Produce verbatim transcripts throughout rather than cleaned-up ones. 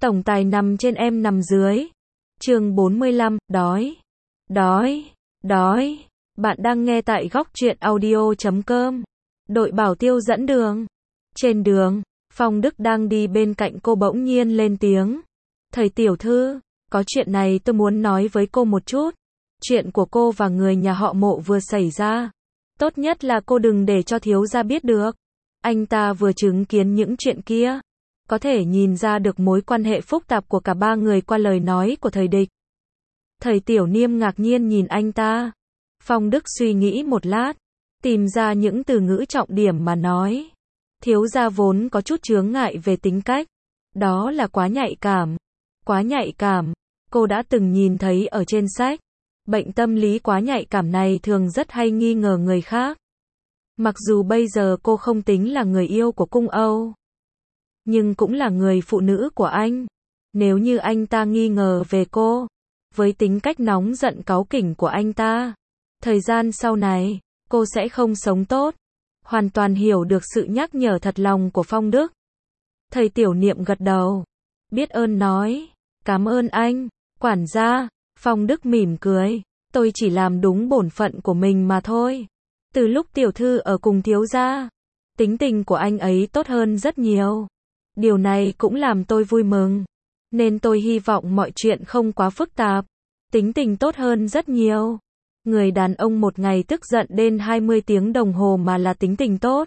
Tổng tài nằm trên em nằm dưới. Chương bốn mươi lăm, đói. Đói, đói. Bạn đang nghe tại góc truyện audio chấm com. Đội bảo tiêu dẫn đường. Trên đường, Phong Đức đang đi bên cạnh cô bỗng nhiên lên tiếng. Thầy tiểu thư, có chuyện này tôi muốn nói với cô một chút. Chuyện của cô và người nhà họ Mộ vừa xảy ra. Tốt nhất là cô đừng để cho thiếu gia biết được. Anh ta vừa chứng kiến những chuyện kia. Có thể nhìn ra được mối quan hệ phức tạp của cả ba người qua lời nói của thầy địch. Thầy Tiểu Niêm ngạc nhiên nhìn anh ta. Phong Đức suy nghĩ một lát, tìm ra những từ ngữ trọng điểm mà nói. Thiếu gia vốn có chút chướng ngại về tính cách. Đó là quá nhạy cảm. Quá nhạy cảm. Cô đã từng nhìn thấy ở trên sách. Bệnh tâm lý quá nhạy cảm này thường rất hay nghi ngờ người khác. Mặc dù bây giờ cô không tính là người yêu của cung Âu, nhưng cũng là người phụ nữ của anh. Nếu như anh ta nghi ngờ về cô, với tính cách nóng giận cáu kỉnh của anh ta, thời gian sau này, cô sẽ không sống tốt. Hoàn toàn hiểu được sự nhắc nhở thật lòng của Phong Đức. Thầy Tiểu Niệm gật đầu, biết ơn nói, cảm ơn anh, quản gia. Phong Đức mỉm cười, tôi chỉ làm đúng bổn phận của mình mà thôi. Từ lúc tiểu thư ở cùng thiếu gia, tính tình của anh ấy tốt hơn rất nhiều. Điều này cũng làm tôi vui mừng. Nên tôi hy vọng mọi chuyện không quá phức tạp. Tính tình tốt hơn rất nhiều. Người đàn ông một ngày tức giận đến hai mươi tiếng đồng hồ mà là tính tình tốt.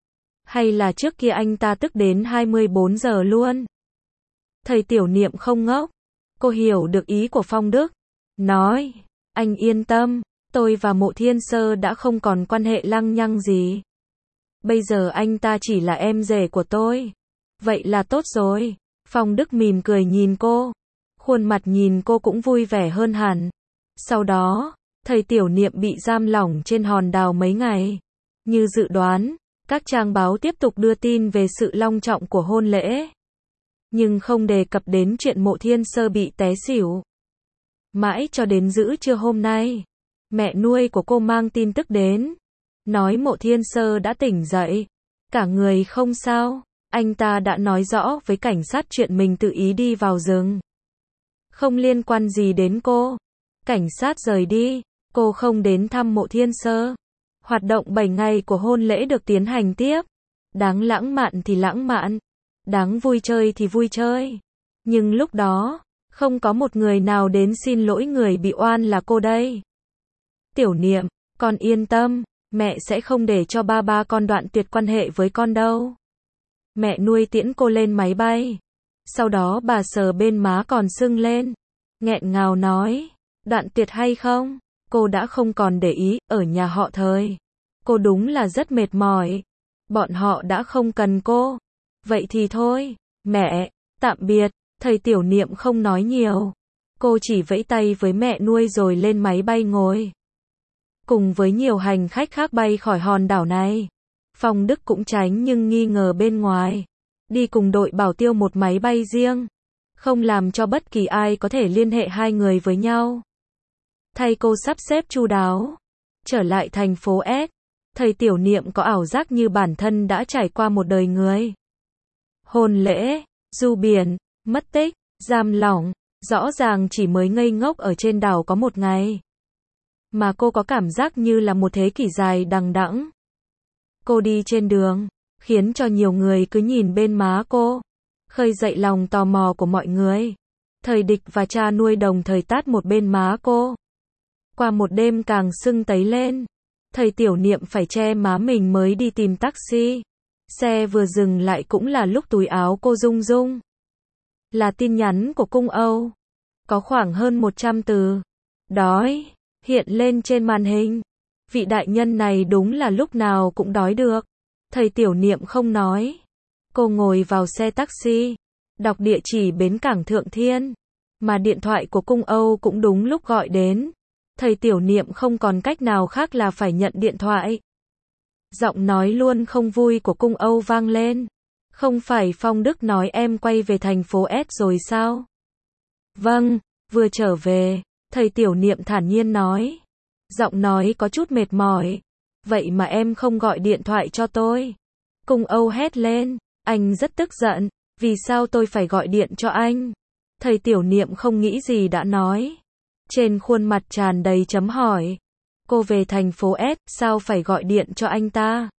Hay là trước kia anh ta tức đến hai mươi bốn giờ luôn. Thầy Tiểu Niệm không ngốc. Cô hiểu được ý của Phong Đức. Nói, anh yên tâm, tôi và Mộ Thiên Sơ đã không còn quan hệ lăng nhăng gì. Bây giờ anh ta chỉ là em rể của tôi. Vậy là tốt rồi. Phong Đức mỉm cười nhìn cô. Khuôn mặt nhìn cô cũng vui vẻ hơn hẳn. Sau đó, thầy Tiểu Niệm bị giam lỏng trên hòn đảo mấy ngày. Như dự đoán, các trang báo tiếp tục đưa tin về sự long trọng của hôn lễ. Nhưng không đề cập đến chuyện Mộ Thiên Sơ bị té xỉu. Mãi cho đến giữa trưa hôm nay, mẹ nuôi của cô mang tin tức đến. Nói Mộ Thiên Sơ đã tỉnh dậy. Cả người không sao. Anh ta đã nói rõ với cảnh sát chuyện mình tự ý đi vào rừng. Không liên quan gì đến cô. Cảnh sát rời đi. Cô không đến thăm Mộ Thiên Sơ. Hoạt động bảy ngày của hôn lễ được tiến hành tiếp. Đáng lãng mạn thì lãng mạn. Đáng vui chơi thì vui chơi. Nhưng lúc đó, không có một người nào đến xin lỗi người bị oan là cô đây. Tiểu Niệm, con yên tâm, mẹ sẽ không để cho ba ba con đoạn tuyệt quan hệ với con đâu. Mẹ nuôi tiễn cô lên máy bay. Sau đó bà sờ bên má còn sưng lên. Nghẹn ngào nói, đoạn tuyệt hay không? Cô đã không còn để ý, ở nhà họ Thời. Cô đúng là rất mệt mỏi. Bọn họ đã không cần cô. Vậy thì thôi, mẹ, tạm biệt. Thầy Tiểu Niệm không nói nhiều. Cô chỉ vẫy tay với mẹ nuôi rồi lên máy bay ngồi. Cùng với nhiều hành khách khác bay khỏi hòn đảo này. Phong Đức cũng tránh nhưng nghi ngờ bên ngoài. Đi cùng đội bảo tiêu một máy bay riêng. Không làm cho bất kỳ ai có thể liên hệ hai người với nhau. Thay cô sắp xếp chu đáo. Trở lại thành phố S. Thầy Tiểu Niệm có ảo giác như bản thân đã trải qua một đời người. Hôn lễ, du biển, mất tích, giam lỏng. Rõ ràng chỉ mới ngây ngốc ở trên đảo có một ngày. Mà cô có cảm giác như là một thế kỷ dài đằng đẵng. Cô đi trên đường, khiến cho nhiều người cứ nhìn bên má cô, khơi dậy lòng tò mò của mọi người. Thầy Địch và cha nuôi đồng thời tát một bên má cô. Qua một đêm càng sưng tấy lên. Thầy Tiểu Niệm phải che má mình mới đi tìm taxi. Xe vừa dừng lại cũng là lúc túi áo cô rung rung. Là tin nhắn của cung Âu. Có khoảng hơn một trăm từ. Đói. Hiện lên trên màn hình. Vị đại nhân này đúng là lúc nào cũng đói được. Thầy Tiểu Niệm không nói. Cô ngồi vào xe taxi. Đọc địa chỉ bến cảng Thượng Thiên. Mà điện thoại của cung Âu cũng đúng lúc gọi đến. Thầy Tiểu Niệm không còn cách nào khác là phải nhận điện thoại. Giọng nói luôn không vui của cung Âu vang lên. Không phải Phong Đức nói em quay về thành phố S rồi sao? Vâng, vừa trở về. Thầy Tiểu Niệm thản nhiên nói. Giọng nói có chút mệt mỏi. Vậy mà em không gọi điện thoại cho tôi. Cung Âu hét lên. Anh rất tức giận. Vì sao tôi phải gọi điện cho anh? Thầy Tiểu Niệm không nghĩ gì đã nói. Trên khuôn mặt tràn đầy chấm hỏi. Cô về thành phố S, sao phải gọi điện cho anh ta?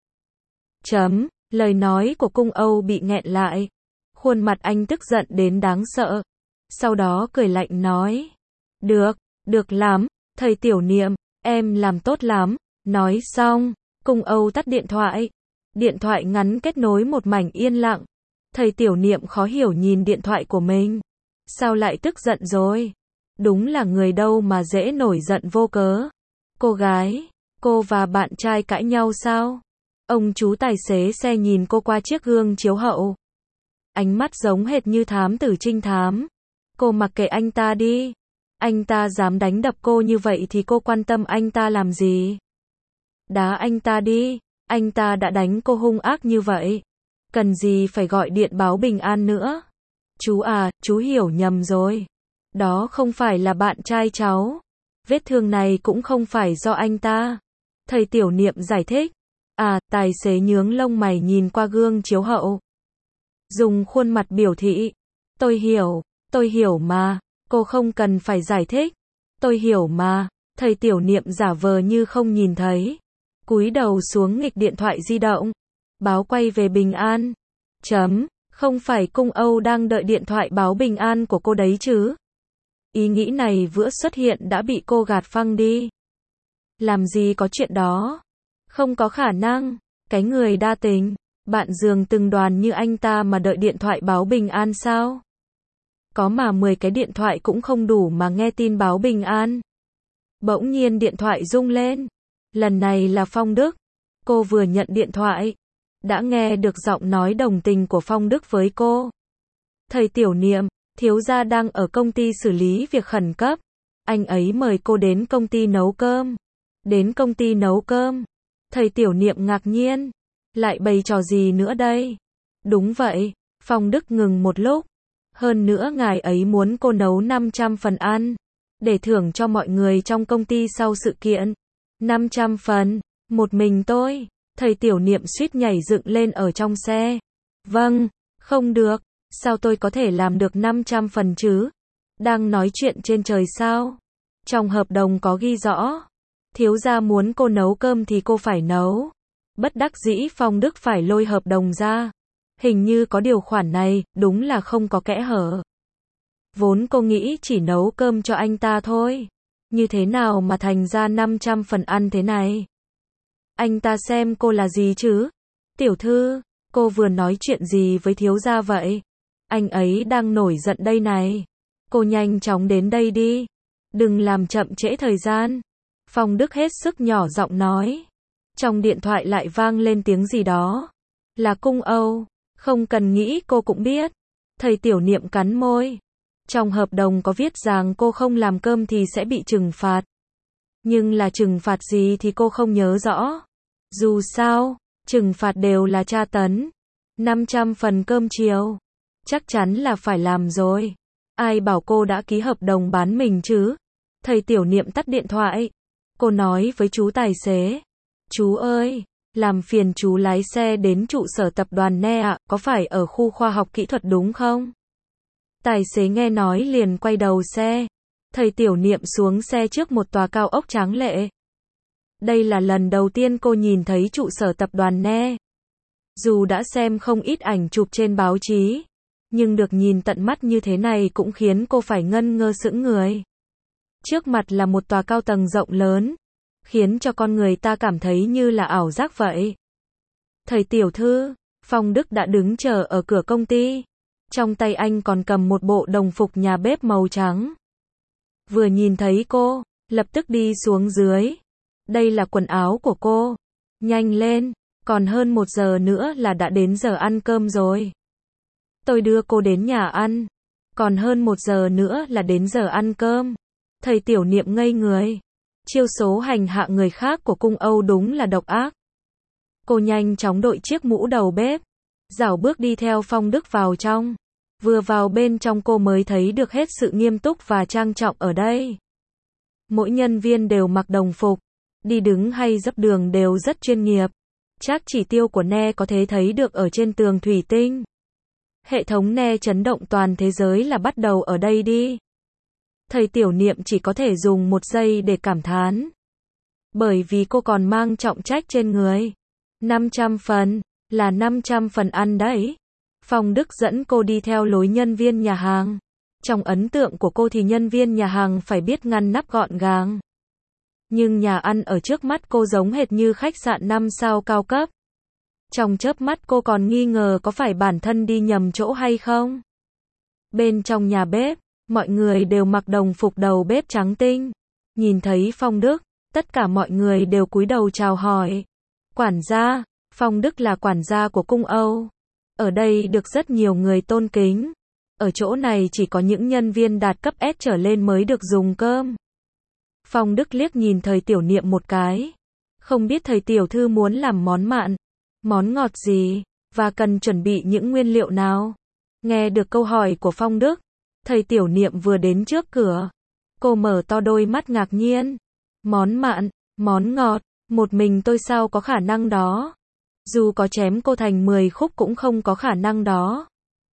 Chấm, lời nói của Cung Âu bị nghẹn lại. Khuôn mặt anh tức giận đến đáng sợ. Sau đó cười lạnh nói. Được, được lắm, thầy Tiểu Niệm, em làm tốt lắm. Nói xong, Cung Âu tắt điện thoại. Điện thoại ngắn kết nối một mảnh yên lặng. Thầy Tiểu Niệm khó hiểu nhìn điện thoại của mình. Sao lại tức giận rồi? Đúng là người đâu mà dễ nổi giận vô cớ. Cô gái, cô và bạn trai cãi nhau sao? Ông chú tài xế xe nhìn cô qua chiếc gương chiếu hậu. Ánh mắt giống hệt như thám tử trinh thám. Cô mặc kệ anh ta đi. Anh ta dám đánh đập cô như vậy thì cô quan tâm anh ta làm gì? Đá anh ta đi. Anh ta đã đánh cô hung ác như vậy. Cần gì phải gọi điện báo bình an nữa? Chú à, chú hiểu nhầm rồi. Đó không phải là bạn trai cháu. Vết thương này cũng không phải do anh ta. Thầy Tiểu Niệm giải thích. À, tài xế nhướng lông mày nhìn qua gương chiếu hậu. Dùng khuôn mặt biểu thị. Tôi hiểu, tôi hiểu mà. Cô không cần phải giải thích. Tôi hiểu mà. Thầy Tiểu Niệm giả vờ như không nhìn thấy. Cúi đầu xuống nghịch điện thoại di động. Báo quay về bình an. Chấm, không phải Cung Âu đang đợi điện thoại báo bình an của cô đấy chứ? Ý nghĩ này vừa xuất hiện đã bị cô gạt phăng đi. Làm gì có chuyện đó? Không có khả năng. Cái người đa tình, bạn giường từng đoàn như anh ta mà đợi điện thoại báo bình an sao? Có mà mười cái điện thoại cũng không đủ mà nghe tin báo bình an. Bỗng nhiên điện thoại rung lên. Lần này là Phong Đức. Cô vừa nhận điện thoại. Đã nghe được giọng nói đồng tình của Phong Đức với cô. Thầy Tiểu Niệm, thiếu gia đang ở công ty xử lý việc khẩn cấp. Anh ấy mời cô đến công ty nấu cơm. Đến công ty nấu cơm. Thầy Tiểu Niệm ngạc nhiên. Lại bày trò gì nữa đây? Đúng vậy. Phong Đức ngừng một lúc. Hơn nữa ngài ấy muốn cô nấu năm trăm phần ăn. Để thưởng cho mọi người trong công ty sau sự kiện. năm trăm phần. Một mình tôi. Thầy Tiểu Niệm suýt nhảy dựng lên ở trong xe. Vâng, không được. Sao tôi có thể làm được năm trăm phần chứ? Đang nói chuyện trên trời sao? Trong hợp đồng có ghi rõ. Thiếu gia muốn cô nấu cơm thì cô phải nấu. Bất đắc dĩ Phong Đức phải lôi hợp đồng ra. Hình như có điều khoản này, đúng là không có kẽ hở. Vốn cô nghĩ chỉ nấu cơm cho anh ta thôi. Như thế nào mà thành ra năm trăm phần ăn thế này? Anh ta xem cô là gì chứ? Tiểu thư, cô vừa nói chuyện gì với thiếu gia vậy? Anh ấy đang nổi giận đây này. Cô nhanh chóng đến đây đi. Đừng làm chậm trễ thời gian. Phong Đức hết sức nhỏ giọng nói. Trong điện thoại lại vang lên tiếng gì đó. Là Cung Âu. Không cần nghĩ cô cũng biết. Thầy Tiểu Niệm cắn môi. Trong hợp đồng có viết rằng cô không làm cơm thì sẽ bị trừng phạt. Nhưng là trừng phạt gì thì cô không nhớ rõ. Dù sao, trừng phạt đều là tra tấn. năm trăm phần cơm chiều. Chắc chắn là phải làm rồi. Ai bảo cô đã ký hợp đồng bán mình chứ? Thầy Tiểu Niệm tắt điện thoại. Cô nói với chú tài xế. Chú ơi, làm phiền chú lái xe đến trụ sở tập đoàn Nè ạ, có phải ở khu khoa học kỹ thuật đúng không? Tài xế nghe nói liền quay đầu xe. Thầy Tiểu Niệm xuống xe trước một tòa cao ốc tráng lệ. Đây là lần đầu tiên cô nhìn thấy trụ sở tập đoàn Nè. Dù đã xem không ít ảnh chụp trên báo chí, nhưng được nhìn tận mắt như thế này cũng khiến cô phải ngân ngơ sững người. Trước mặt là một tòa cao tầng rộng lớn, khiến cho con người ta cảm thấy như là ảo giác vậy. Thầy tiểu thư, Phong Đức đã đứng chờ ở cửa công ty. Trong tay anh còn cầm một bộ đồng phục nhà bếp màu trắng. Vừa nhìn thấy cô, lập tức đi xuống dưới. Đây là quần áo của cô. Nhanh lên, còn hơn một giờ nữa là đã đến giờ ăn cơm rồi. Tôi đưa cô đến nhà ăn. Còn hơn một giờ nữa là đến giờ ăn cơm. Thầy tiểu niệm ngây người. Chiêu số hành hạ người khác của Cung Âu đúng là độc ác. Cô nhanh chóng đội chiếc mũ đầu bếp, rảo bước đi theo Phong Đức vào trong. Vừa vào bên trong cô mới thấy được hết sự nghiêm túc và trang trọng ở đây. Mỗi nhân viên đều mặc đồng phục, đi đứng hay dấp đường đều rất chuyên nghiệp. Chắc chỉ tiêu của Nè có thể thấy được ở trên tường thủy tinh. Hệ thống nghe chấn động toàn thế giới là bắt đầu ở đây đi. Thầy Tiểu Niệm chỉ có thể dùng một giây để cảm thán. Bởi vì cô còn mang trọng trách trên người. năm trăm phần, là năm trăm phần ăn đấy. Phong Đức dẫn cô đi theo lối nhân viên nhà hàng. Trong ấn tượng của cô thì nhân viên nhà hàng phải biết ngăn nắp gọn gàng. Nhưng nhà ăn ở trước mắt cô giống hệt như khách sạn năm sao cao cấp. Trong chớp mắt cô còn nghi ngờ có phải bản thân đi nhầm chỗ hay không. Bên trong nhà bếp, mọi người đều mặc đồng phục đầu bếp trắng tinh. Nhìn thấy Phong Đức, tất cả mọi người đều cúi đầu chào hỏi. Quản gia, Phong Đức là quản gia của cung Âu. Ở đây được rất nhiều người tôn kính. Ở chỗ này chỉ có những nhân viên đạt cấp S trở lên mới được dùng cơm. Phong Đức liếc nhìn thầy Tiểu Niệm một cái. Không biết thầy tiểu thư muốn làm món mặn, món ngọt gì, và cần chuẩn bị những nguyên liệu nào. Nghe được câu hỏi của Phong Đức, thầy Tiểu Niệm vừa đến trước cửa. Cô mở to đôi mắt ngạc nhiên. Món mặn, món ngọt, một mình tôi sao có khả năng đó. Dù có chém cô thành mười khúc cũng không có khả năng đó.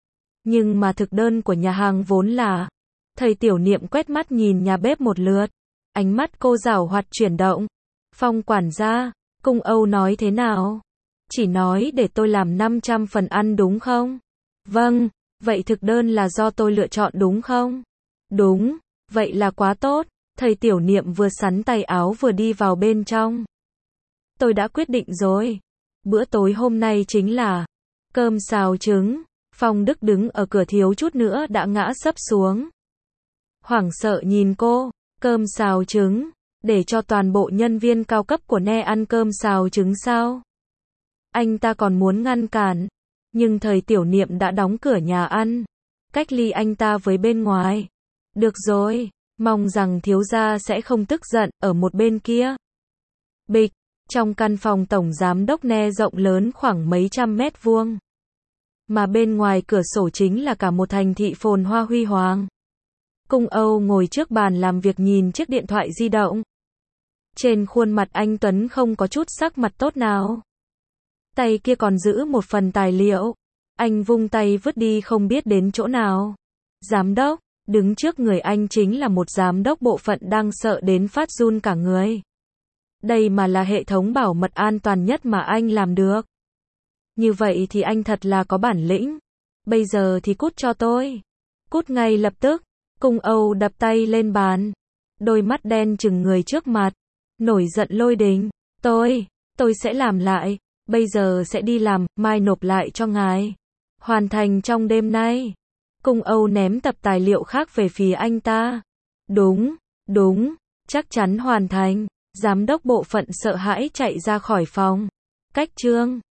Nhưng mà thực đơn của nhà hàng vốn là... Thầy Tiểu Niệm quét mắt nhìn nhà bếp một lượt. Ánh mắt cô giảo hoạt chuyển động. Phong quản gia, cung Âu nói thế nào? Chỉ nói để tôi làm năm trăm phần ăn đúng không? Vâng, vậy thực đơn là do tôi lựa chọn đúng không? Đúng, vậy là quá tốt. Thầy Tiểu Niệm vừa xắn tay áo vừa đi vào bên trong. Tôi đã quyết định rồi. Bữa tối hôm nay chính là cơm xào trứng. Phong Đức đứng ở cửa thiếu chút nữa đã ngã sấp xuống. Hoảng sợ nhìn cô, cơm xào trứng, để cho toàn bộ nhân viên cao cấp của Nhe ăn cơm xào trứng sao? Anh ta còn muốn ngăn cản, nhưng thầy Tiểu Niệm đã đóng cửa nhà ăn, cách ly anh ta với bên ngoài. Được rồi, mong rằng thiếu gia sẽ không tức giận. Ở một bên kia, bịch, trong căn phòng tổng giám đốc Nhe rộng lớn khoảng mấy trăm mét vuông. Mà bên ngoài cửa sổ chính là cả một thành thị phồn hoa huy hoàng. Cung Âu ngồi trước bàn làm việc nhìn chiếc điện thoại di động. Trên khuôn mặt anh Tuấn không có chút sắc mặt tốt nào. Tay kia còn giữ một phần tài liệu. Anh vung tay vứt đi không biết đến chỗ nào. Giám đốc, đứng trước người anh chính là một giám đốc bộ phận đang sợ đến phát run cả người. Đây mà là hệ thống bảo mật an toàn nhất mà anh làm được. Như vậy thì anh thật là có bản lĩnh. Bây giờ thì cút cho tôi. Cút ngay lập tức. Cung Âu đập tay lên bàn. Đôi mắt đen chừng người trước mặt. Nổi giận lôi đình. Tôi, tôi sẽ làm lại. Bây giờ sẽ đi làm, mai nộp lại cho ngài. Hoàn thành trong đêm nay. Cung Âu ném tập tài liệu khác về phía anh ta. Đúng, đúng, chắc chắn hoàn thành. Giám đốc bộ phận sợ hãi chạy ra khỏi phòng. Cách chương